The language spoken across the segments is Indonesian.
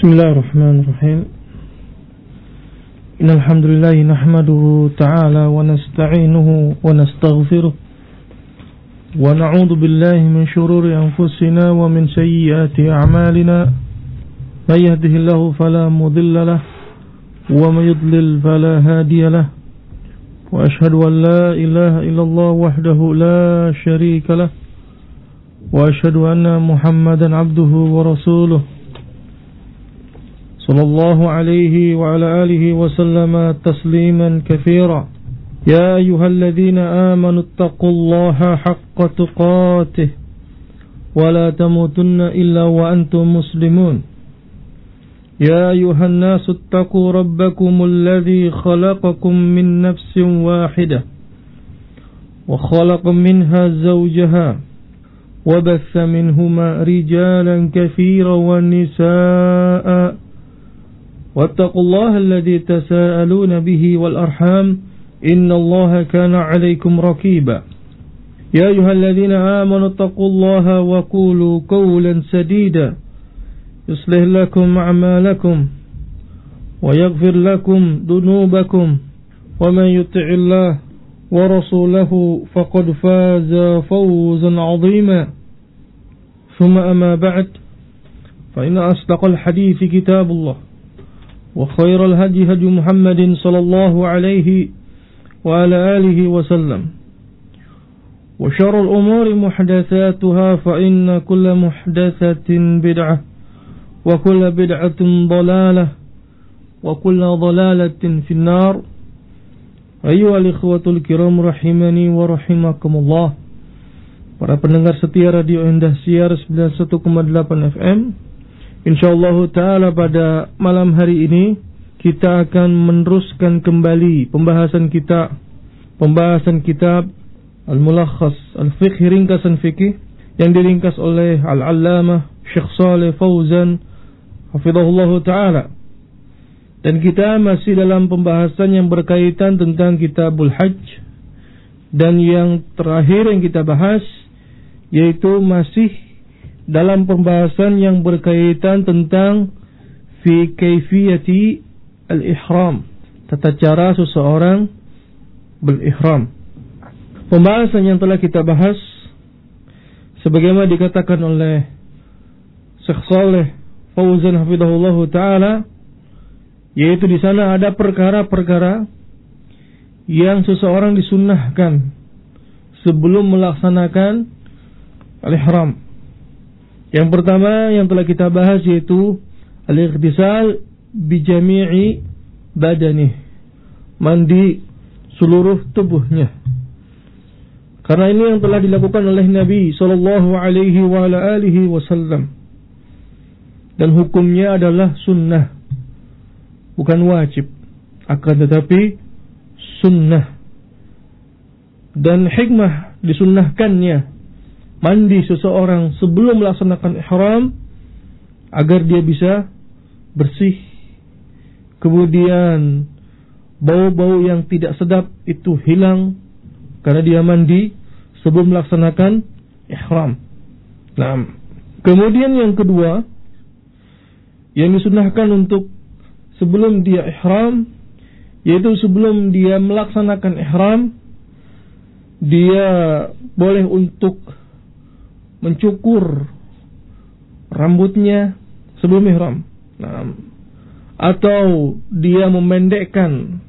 Bismillahirrahmanirrahim. Innal hamdalillah nahmaduhu ta'ala wa nasta'inuhu wa nastaghfiruh wa na'udzu billahi min shururi anfusina wa min sayyiati a'malina. May yahdihillahu fala mudilla lahu wa may yudlil fala hadiya lahu. Wa ashhadu an la ilaha illallah wahdahu la sharika lahu wa ashhadu anna Muhammadan 'abduhu wa rasuluh. صلى الله عليه وعلى آله وسلم تسليما كثيرا. يا أيها الذين آمنوا اتقوا الله حق تقاته ولا تموتن إلا وأنتم مسلمون. يا أيها الناس اتقوا ربكم الذي خلقكم من نفس واحدة وخلق منها زوجها وبث منهما رجالا كثيرا ونساء واتقوا الله الذي تساءلون به والأرحام إن الله كان عليكم رقيبا. يا أيها الذين آمنوا اتقوا الله وقولوا قولا سديدا يصلح لكم أعمالكم ويغفر لكم ذنوبكم ومن يطع الله ورسوله فقد فاز فوزا عظيما. ثم أما بعد فإن أصدق الحديث كتاب الله وخير الهدي هدي محمد صلى الله عليه وعلى آله وسلم وشر الأمور محدثاتها فإن كل محدثة بدعة وكل بدعة ضلالة وكل ضلالة في النار. أيها الإخوة الكرام rahimani wa rahimakumullah. Para pendengar setia Radio Indahsiar 91,8 FM. InsyaAllah ta'ala pada malam hari ini kita akan meneruskan kembali pembahasan kitab Al-Mulakhas Al-Fiqh, ringkasan fikih yang diringkas oleh Al-Allamah Syekh Shalih Fauzan hafizahullahu ta'ala. Dan kita masih dalam pembahasan yang berkaitan tentang Kitabul Hajj. Dan yang terakhir yang kita bahas yaitu masih dalam pembahasan yang berkaitan tentang fi kaifiyati al-ihram, tata cara seseorang berihram. Pembahasan yang telah kita bahas sebagaimana dikatakan oleh Syekh Shalih Fauzan hafizahullahu taala, yaitu di sana ada perkara-perkara yang seseorang disunnahkan sebelum melaksanakan al-ihram. Yang pertama yang telah kita bahas yaitu al-ightisal bi jami'i badanih, mandi seluruh tubuhnya. Karena ini yang telah dilakukan oleh Nabi sallallahu alaihi wa ala alihi wasallam. Dan hukumnya adalah sunnah, bukan wajib, akan tetapi sunnah. Dan hikmah disunnahkannya mandi seseorang sebelum melaksanakan ihram agar dia bisa bersih. Kemudian bau-bau yang tidak sedap itu hilang karena dia mandi sebelum melaksanakan ihram. Nah, kemudian yang kedua yang disunnahkan untuk sebelum dia ihram, yaitu sebelum dia melaksanakan ihram, dia boleh untuk mencukur rambutnya sebelum ihram. Nah, atau dia memendekkan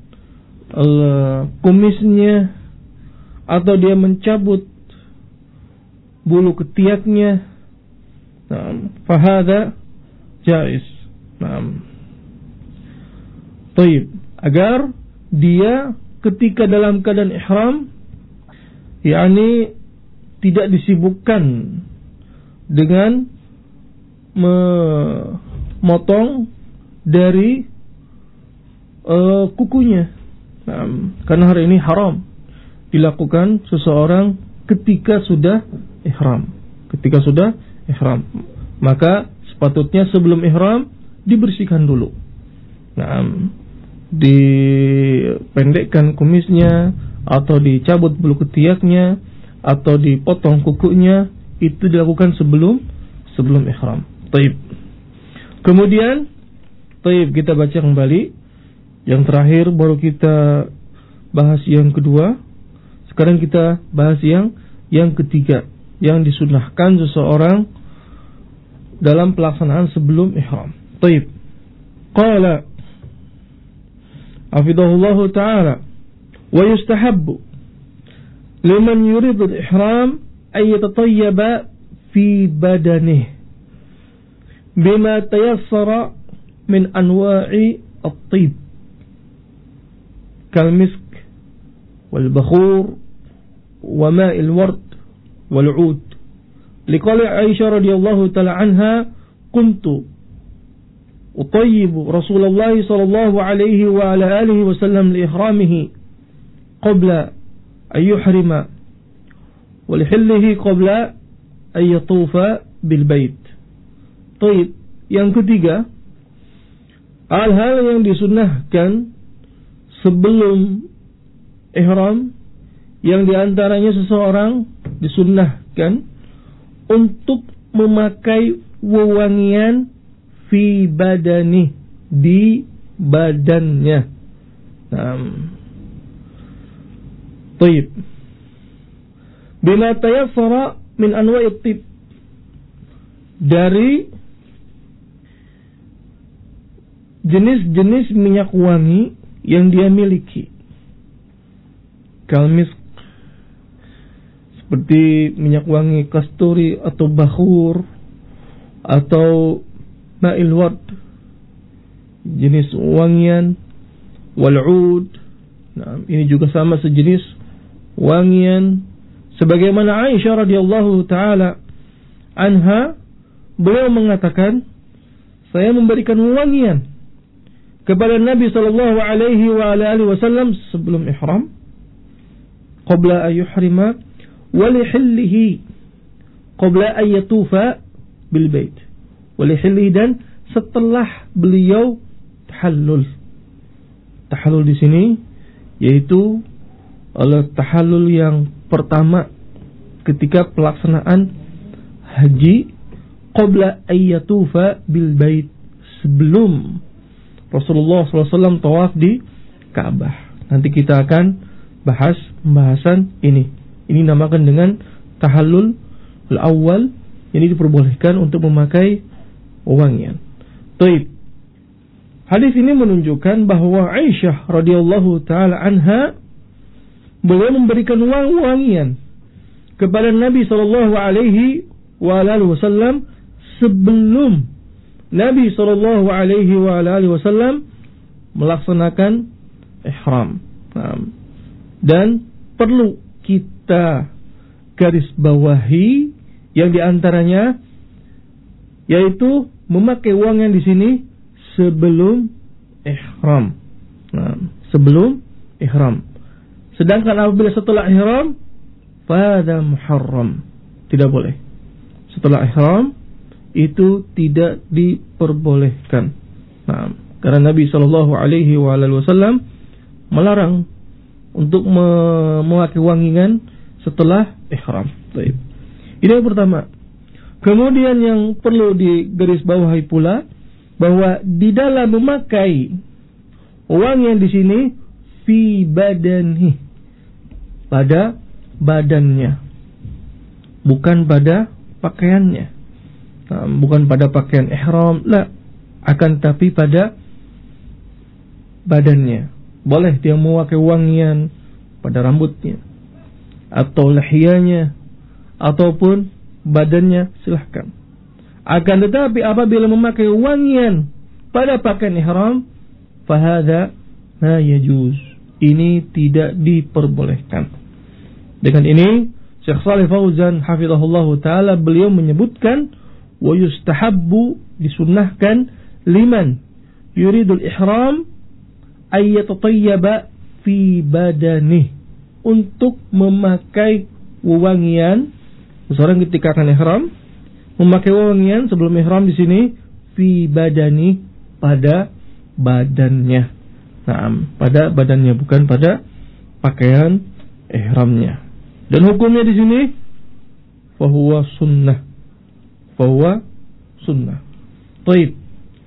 kumisnya, atau dia mencabut bulu ketiaknya. Nah, fahada jaiz. Nah, taib, agar dia ketika dalam keadaan ihram, yakni tidak disibukkan dengan memotong dari kukunya. Nah, karena hari ini haram dilakukan seseorang ketika sudah ihram. Maka sepatutnya sebelum ihram dibersihkan dulu. Nah, dipendekkan kumisnya, atau dicabut bulu ketiaknya, atau dipotong kukunya, itu dilakukan sebelum ihram. Taib. Kemudian kita baca kembali. Yang terakhir baru kita bahas yang kedua. Sekarang kita bahas yang ketiga, yang disunahkan seseorang dalam pelaksanaan sebelum ihram. Taib. Qala hafidhahullahu ta'ala, wa yustahabbu liman yuridu al-ihram ay yatatayyaba fi badanihi bima tayassara min anwa'i at-tib kal misk wal bakhur wa ma'il ward wal 'ud. Liqali Aisyah radhiyallahu ta'ala anha, kuntu utayyibu Rasulullah sallallahu alaihi wa ala alihi wa sallam li ihramihi qabla an yuhrima wa li hillihi qabla an yatufa bil bait. Taib. Yang ketiga, hal-hal yang disunnahkan sebelum ihram, yang diantaranya seseorang disunnahkan untuk memakai wewangian fi badani, di badannya. Taib. Bima tayassara min anwa'i tib, dari jenis-jenis minyak wangi yang dia miliki. Kalmisk, seperti minyak wangi kasturi atau bakhur atau ma'il ward, jenis wangian, wal 'ud. Ini juga sama sejenis wangian. Sebagaimana Aisyah radhiyallahu ta'ala anha, beliau mengatakan, saya memberikan wangian kepada Nabi sallallahu alaihi wa alihi wasallam sebelum ihram, qabla an yuhrima wa li hillihi qabla an yatufa bil bait, wa li hillihi, dan setelah beliau tahallul. Tahallul di sini yaitu tahallul yang pertama ketika pelaksanaan haji, qabla an yatufa bil bait, sebelum Rasulullah SAW tawaf di Ka'bah. Nanti kita akan bahas pembahasan ini. Ini namakan dengan tahallul al-awwal. Ini diperbolehkan untuk memakai wewangian. Taib. Hadis ini menunjukkan bahwa Aisyah radhiyallahu ta'ala anha, beliau memberikan wangian kepada Nabi sallallahu alaihi wasallam sebelum Nabi sallallahu alaihi wasallam melaksanakan ihram. Dan perlu kita garis bawahi yang diantaranya yaitu memakai wangian di sini sebelum ihram. Sebelum ihram. Sedangkan apabila setelah ihram, fahadha muharram, tidak boleh. Setelah ihram itu tidak diperbolehkan. Karena Nabi sallallahu alaihi wasallam melarang untuk memakai wangian setelah ihram. Baik. Ini yang pertama. Kemudian yang perlu digarisbawahi pula bahwa di dalam memakai wangian di sini fi badani, pada badannya, bukan pada pakaiannya. Bukan pada pakaian ihram, la, akan tapi pada badannya. Boleh dia memakai wangian pada rambutnya atau lihiyanya ataupun badannya, silahkan. Akan tetapi apabila memakai wangian pada pakaian ihram, fahadha la yajuz, ini tidak diperbolehkan. Dengan ini Syekh Shalih Fauzan hafizahullahu taala, beliau menyebutkan wa yustahabbu, disunnahkan, liman yuridul ihram ay yatatayyaba fi badani, untuk memakai wewangian. Seorang ketika akan ihram memakai wewangian sebelum ihram di sini fi badani, pada badannya. Pada badannya, bukan pada pakaian ihramnya. Dan hukumnya di sini fahuwa sunnah. Fahuwa sunnah. Baik.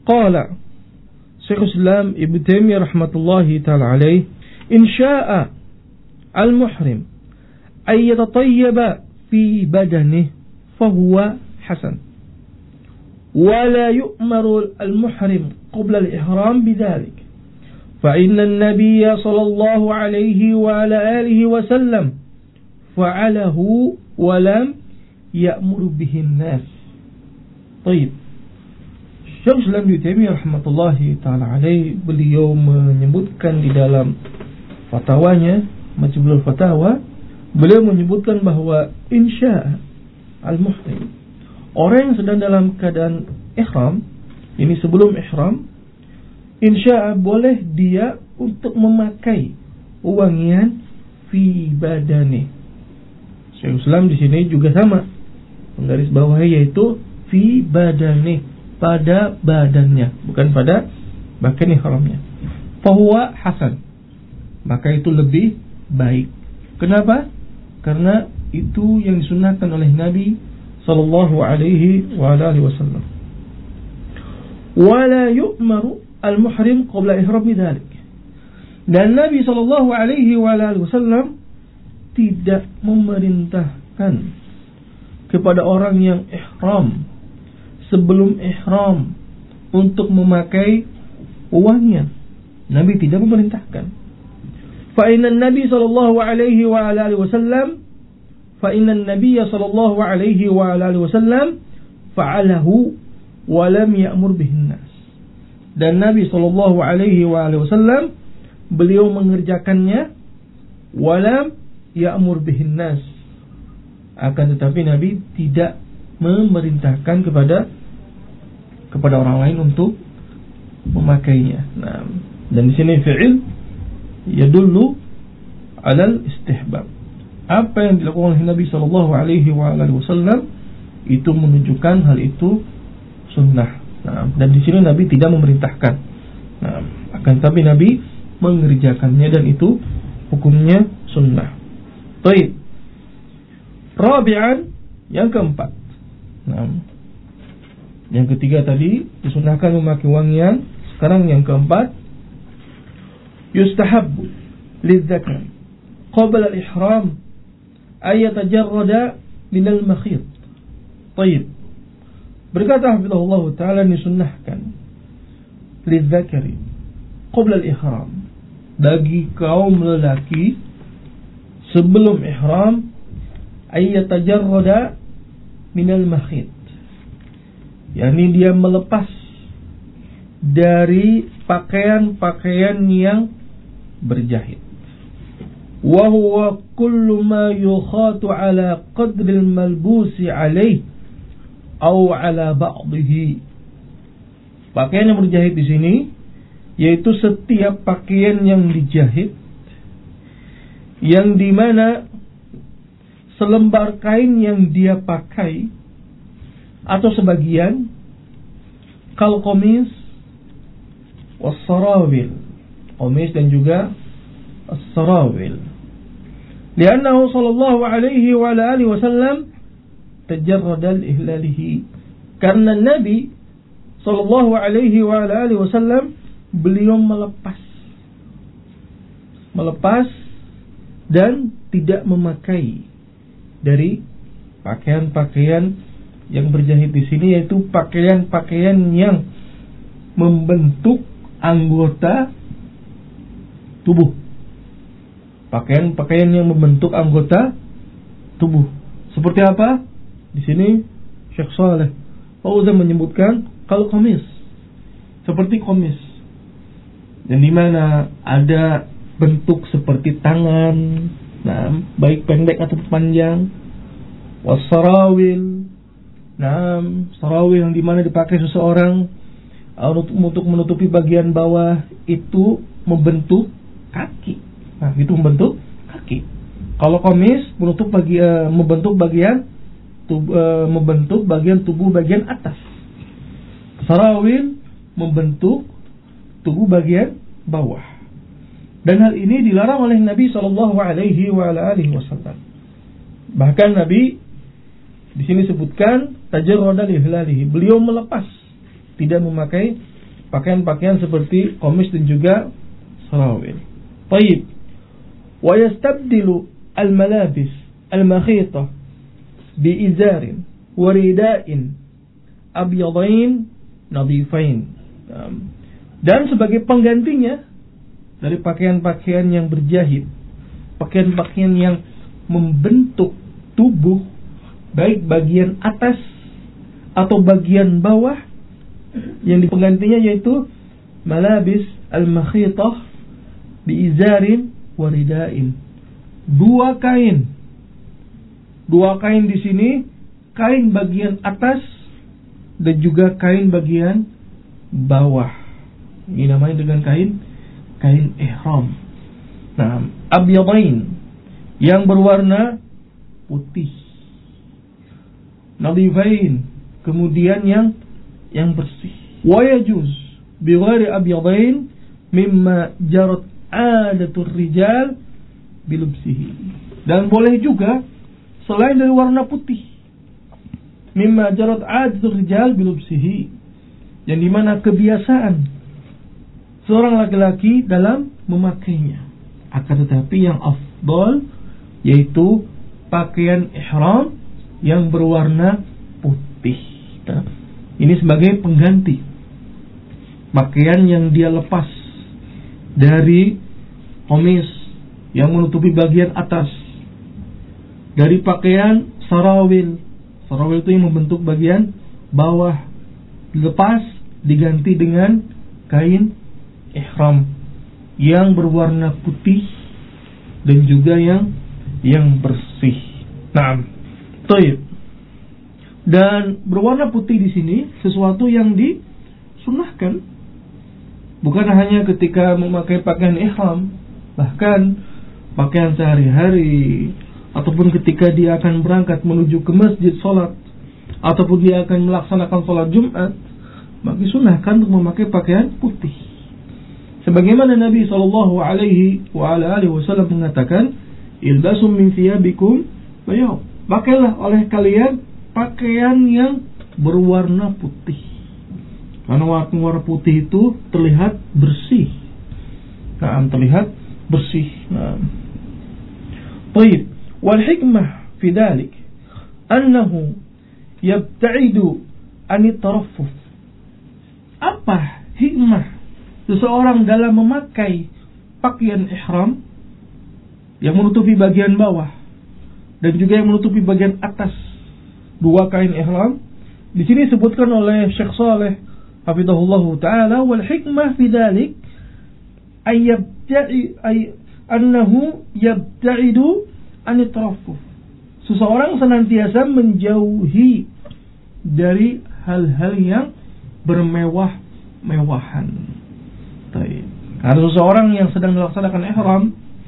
qala Syekhul Islam Ibnu Taimiyah rahmatullahi ta'ala alaih, in sya'a al-muhrim ay yatatayyaba fi badanihi fahuwa hasan wa la yu'maru al-muhrim qabla al-ihram bidzalik fa inna an-nabiyya sallallahu alaihi wa ala alihi wa sallam fa'alahu wa lam ya'muru bihi an-nas. Baik. Syekhul Islam Ibnu Taimiyah rahmatullahi ta'ala alaih, beliau menyebutkan di dalam fatwanya Majmu'ul Fatawa, beliau menyebutkan bahwa insya al-muhrim, orang yang sedang dalam keadaan ihram, ini sebelum ihram, insya boleh dia untuk memakai wangian fi badani. Syekhul Islam di sini juga sama menggaris bawahi, yaitu fi badani, pada badannya, bukan pada bagian ihramnya. Fahuwa hasan, maka itu lebih baik. Kenapa? Karena itu yang disunnahkan oleh Nabi sallallahu alaihi wa alihi wasallam. Wala yu'maru al-muhrim qabla ihram bidzalik. Dan Nabi sallallahu alaihi wa alihi wasallam tidak memerintahkan kepada orang yang ihram sebelum ihram untuk memakai wangian. Nabi tidak memerintahkan. فإن النبي صلى الله عليه وعلى آله وسلم فعله ولم يأمر به الناس. Dan Nabi sallallahu alaihi wasallam beliau mengerjakannya, walam ya'mur bihin nas, akan tetapi Nabi tidak memerintahkan kepada orang lain untuk memakainya. Nah, dan di sini fi'il yadullu alal istihbab. Apa yang dilakukan oleh Nabi sallallahu alaihi wasallam itu menunjukkan hal itu sunnah. Nah, dan di sini Nabi tidak memerintahkan. Nah, akan tetapi Nabi mengerjakannya dan itu hukumnya sunnah. Baik. Rabi'an, yang keempat. Nah, yang ketiga tadi disunahkan memakai wangian. Sekarang yang keempat, yustahabbu lidzakar qabla al-ihram ay yatajarrada min al-makhit. Baik. Berkata hafizahullah ta'ala, disunnahkan lidzakari qabla al-ihram, bagi kaum lelaki sebelum ihram, ay yatajarrada min al-makhit, yakni dia melepas dari pakaian-pakaian yang berjahit. Wa huwa kullu ma yukhatu ala qadri al-malbusi alayh aw ala ba'dihi. Pakaian yang berjahit di sini yaitu setiap pakaian yang dijahit yang dimana selembar kain yang dia pakai atau sebagian, kal qamis was-sarawil, qamis dan juga as-sarawil. Liannahu sallallahu alaihi wa alihi wasallam tajarrada al-ihlalihi, karena Nabi sallallahu alaihi wa alihi wasallam beliau melepas dan tidak memakai dari pakaian-pakaian yang berjahit di sini, yaitu pakaian-pakaian yang membentuk anggota tubuh. Pakaian-pakaian yang membentuk anggota tubuh. Seperti apa? Di sini Syekh Saleh Fauzan menyebutkan kalau qamis, seperti qamis, dan di mana ada bentuk seperti tangan, nah, baik pendek atau panjang. Wasarawil, nah, sarawil yang di mana dipakai seseorang untuk menutupi bagian bawah itu membentuk kaki. Nah, itu membentuk kaki. Kalau qamis membentuk bagian tubuh bagian atas. Sarawil membentuk tubuh bagian bawah. Dan hal ini dilarang oleh Nabi sallallahu alaihi wasallam. Bahkan Nabi di sini sebutkan tajarrada li hilalihi, beliau melepas, tidak memakai pakaian-pakaian seperti qamis dan juga sarawil. Baik. Wa yastabdilu al-malabis al-makhitah bi izarin wa rida'in abyadain nadifain. Dan sebagai penggantinya dari pakaian-pakaian yang berjahit, pakaian-pakaian yang membentuk tubuh, baik bagian atas atau bagian bawah, yang penggantinya yaitu malabis al-makhitah biizarin waridain. Dua kain di sini, kain bagian atas dan juga kain bagian bawah. Ini namanya dengan kain ihram. Nah, abyadain, yang berwarna putih. Nadifain, kemudian yang bersih. Wa yajuz bi ghairi abyadain mimma jarat adatur rijal bilubsihi. Dan boleh juga selain dari warna putih, mimma jarat adatur rijal bilubsihi, yang dimana kebiasaan seorang laki-laki dalam memakainya. Akan tetapi yang afdal yaitu pakaian ihram yang berwarna putih. Ini sebagai pengganti pakaian yang dia lepas dari qamis yang menutupi bagian atas, dari pakaian sarawil itu yang membentuk bagian bawah, dilepas diganti dengan kain ihram yang berwarna putih dan juga yang bersih. Nah, baik. Dan berwarna putih di sini sesuatu yang disunahkan, bukan hanya ketika memakai pakaian ihram, bahkan pakaian sehari-hari, ataupun ketika dia akan berangkat menuju ke masjid salat, ataupun dia akan melaksanakan salat Jumat, maka disunahkan untuk memakai pakaian putih. Sebagaimana Nabi SAW mengatakan, ilbasum min thiyabikum bayad. Pakailah oleh kalian pakaian yang berwarna putih. Karena warna putih itu terlihat bersih. Terlihat bersih. Baik. Wal hikmah fi dzalik annahu yabta'idu anit taraffuf. Apa hikmah seseorang dalam memakai pakaian ihram yang menutupi bagian bawah dan juga yang menutupi bagian atas, dua kain ihram? Di sini disebutkan oleh Syekh Saleh hafizahullah taala, wal hikmah fi dzalik annahu yabta'idu anit taraffuf. Seseorang senantiasa menjauhi dari hal-hal yang bermewah-mewahan. Karena seseorang yang sedang melaksanakan ihram,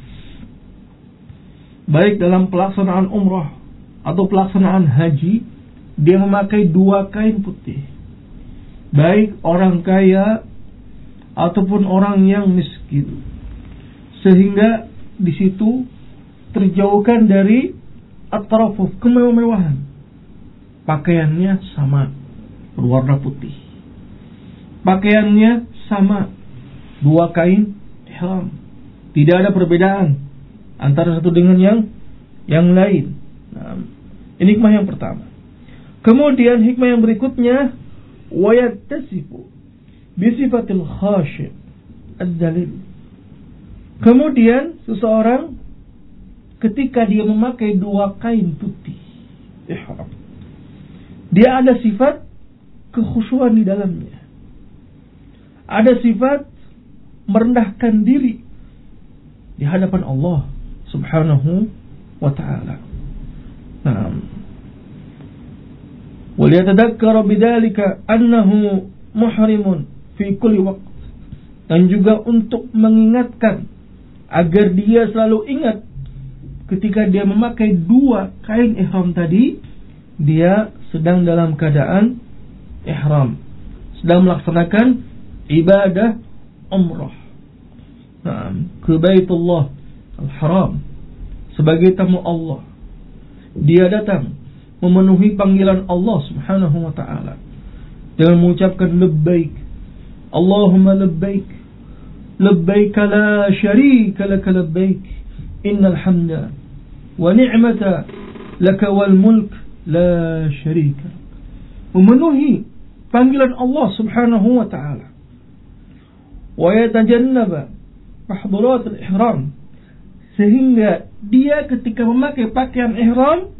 baik dalam pelaksanaan umrah atau pelaksanaan haji, dia memakai dua kain putih. Baik orang kaya ataupun orang yang miskin, sehingga di situ terjauhkan dari at-taraffuf, kemewah-mewahan. Pakaiannya sama, berwarna putih. Pakaiannya sama, dua kain ihram. Tidak ada perbedaan antara satu dengan yang lain. Nah, ini hikmah yang pertama. Kemudian hikmah yang berikutnya, wa yattasifu bi sifatil khashi' ad-dalil. Kemudian seseorang ketika dia memakai dua kain putih ihram, dia ada sifat kekhusyuan di dalamnya. Ada sifat merendahkan diri di hadapan Allah Subhanahu wa ta'ala. Naam. Wal yatadhakkara bidzalika annahu muhrimun fi kulli waqt. Dan juga untuk mengingatkan agar dia selalu ingat ketika dia memakai dua kain ihram tadi, dia sedang dalam keadaan ihram, sedang melaksanakan ibadah umrah. Ke Baitullah Al-Haram sebagai tamu Allah. Dia datang memenuhi panggilan Allah Subhanahu wa ta'ala dengan mengucapkan labbaik Allahumma labbaik labbaik la syarika laka labbaik innal hamda wa ni'mata laka wal mulk la syarika. Memenuhi panggilan Allah Subhanahu wa ta'ala. Wa yatajannaba mahdurat al-ihram, sehingga dia ketika memakai pakaian ihram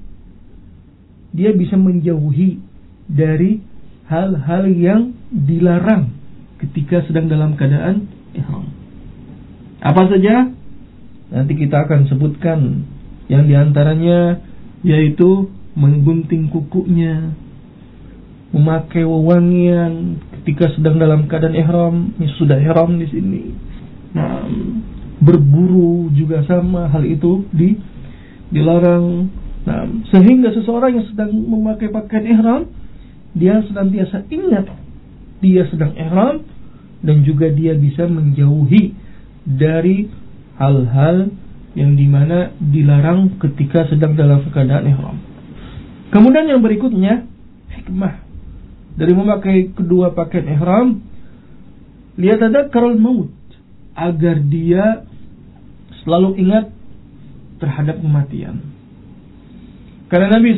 dia bisa menjauhi dari hal-hal yang dilarang ketika sedang dalam keadaan ihram. Apa saja? Nanti kita akan sebutkan yang diantaranya yaitu menggunting kukunya, memakai wewangian ketika sedang dalam keadaan ihram, ini sudah ihram di sini. Nah, berburu juga sama, hal itu dilarang. Nah, sehingga seseorang yang sedang memakai pakaian ihram dia senantiasa ingat dia sedang ihram, dan juga dia bisa menjauhi dari hal-hal yang dimana dilarang ketika sedang dalam keadaan ihram. Kemudian yang berikutnya, hikmah dari memakai kedua pakaian ihram, liyatadzakkar al-maut, agar dia selalu ingat terhadap kematian. Karena Nabi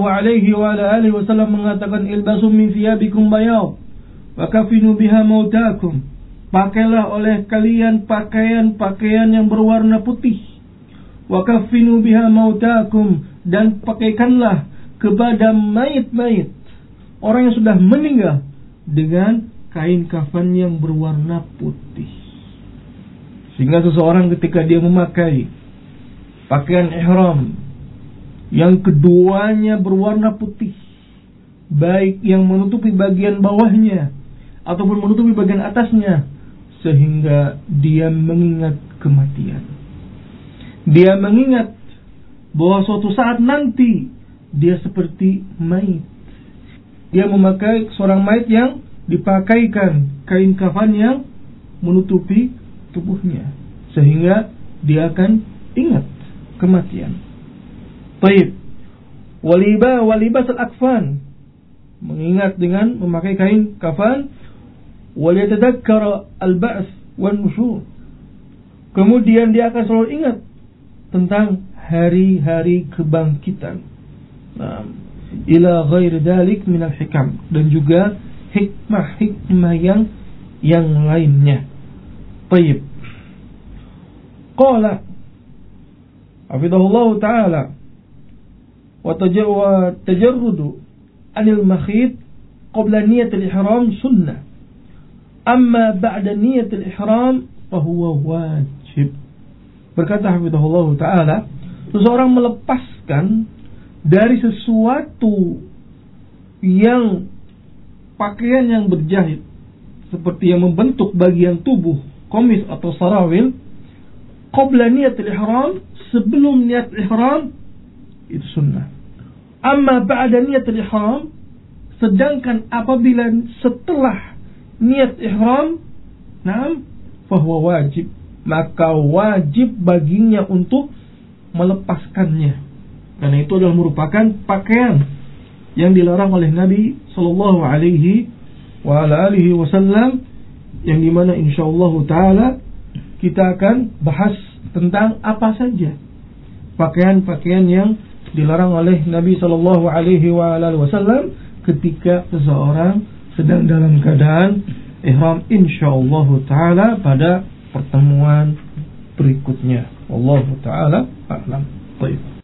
SAW mengatakan, ilbasu min thiyabikum bayad wa kafinu biha mautakum, pakailah oleh kalian pakaian-pakaian yang berwarna putih, wa kafinu biha mautakum, dan pakaikanlah kepada mayit-mayit orang yang sudah meninggal dengan kain kafan yang berwarna putih. Sehingga seseorang ketika dia memakai pakaian ihram yang keduanya berwarna putih, baik yang menutupi bagian bawahnya ataupun menutupi bagian atasnya, sehingga dia mengingat kematian. Dia mengingat bahwa suatu saat nanti dia seperti mayit. Dia memakai seorang mayit yang dipakaikan kain kafan yang menutupi tubuhnya, sehingga dia akan ingat kematian. Baik, walibas al-akfan, mengingat dengan memakai kain kafan, waliyatadzakkara al-ba'ts wan nusyur, kemudian dia akan selalu ingat tentang hari-hari kebangkitan. Nah, ila ghairi dzalik minal hikam, dan juga hikmah-hikmah yang lainnya. Baik. Qala hafidhahullah ta'ala, wa tajarrudu anil makhit qabla niyat al-ihram sunnah, amma ba'da niyat al-ihram fahuwa wajib. Berkata hafidhahullah ta'ala, seseorang melepaskan dari sesuatu yang pakaian yang berjahit, seperti yang membentuk bagian tubuh, komis atau sarawil, qabla niyat al-ihram, sebelum niat ihram, itu sunnah. Amma ba'da niyat al-ihram, sedangkan apabila setelah niat ihram, na'am, fahuwa wajib, maka wajib baginya untuk melepaskannya, karena itu adalah merupakan pakaian yang dilarang oleh Nabi sallallahu alaihi wasallam, yang dimana insyaallah taala kita akan bahas tentang apa saja pakaian-pakaian yang dilarang oleh Nabi sallallahu alaihi wasallam ketika seseorang sedang dalam keadaan ihram, insyaallah taala pada pertemuan berikutnya. Wallahu taala a'lam. Baik.